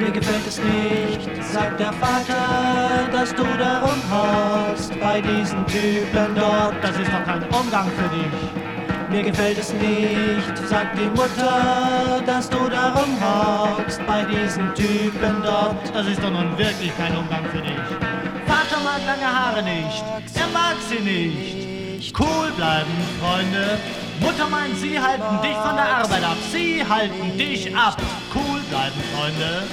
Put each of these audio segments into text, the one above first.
Mir gefällt es nicht, sagt der Vater, dass du da rumhaust bei diesen Typen dort. Das ist doch kein Umgang für dich. Mir gefällt es nicht, sagt die Mutter, dass du da rumhaust bei diesen Typen dort. Das ist doch nun wirklich kein Umgang für dich. Vater mag lange Haare nicht, er mag sie nicht. Cool bleiben, Freunde. Mutter meint, sie halten dich von der Arbeit ab. Sie halten dich ab. Cool bleiben, Freunde.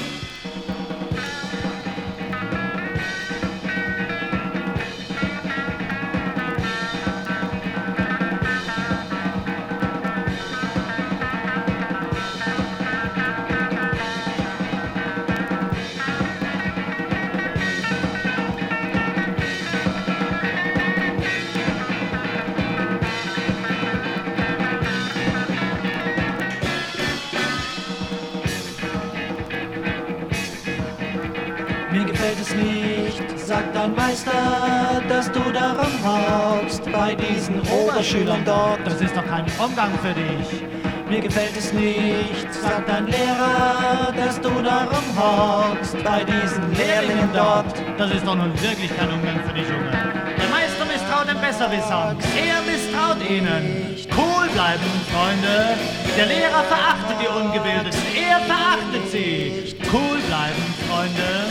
Mir gefällt es nicht, sagt dein Meister, dass du da rumhaust bei diesen Oberschülern dort. Das ist doch kein Umgang für dich. Mir gefällt es nicht, sagt dein Lehrer, dass du da rumhaust bei diesen Lehrlingen dort. Das ist doch nun wirklich kein Umgang für dich, Junge. Der Meister misstraut den Besserwissern. Er misstraut ihnen. Cool bleiben, Freunde. Der Lehrer verachtet die Ungebildeten. Er verachtet sie. Cool bleiben, Freunde.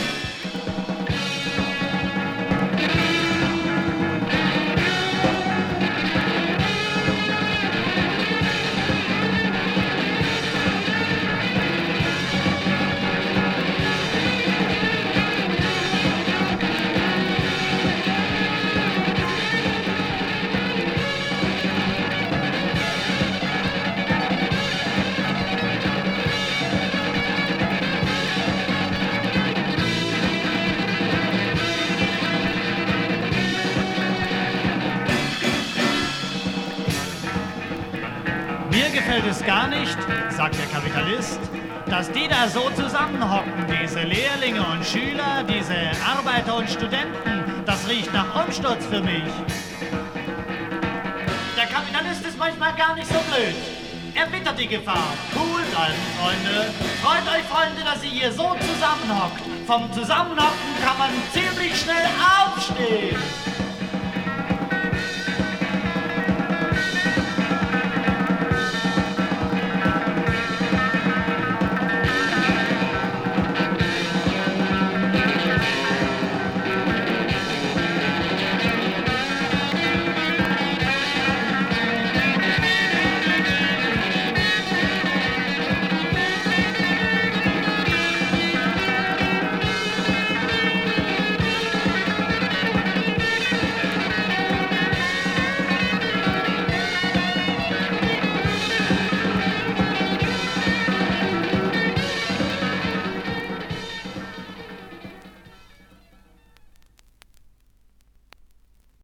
Mir gefällt es gar nicht, sagt der Kapitalist, dass die da so zusammenhocken, diese Lehrlinge und Schüler, diese Arbeiter und Studenten. Das riecht nach Umsturz für mich. Der Kapitalist ist manchmal gar nicht so blöd. Er wittert die Gefahr. Cool bleiben, Freunde. Freut euch, Freunde, dass ihr hier so zusammenhockt. Vom Zusammenhocken kann man ziemlich schnell aufstehen.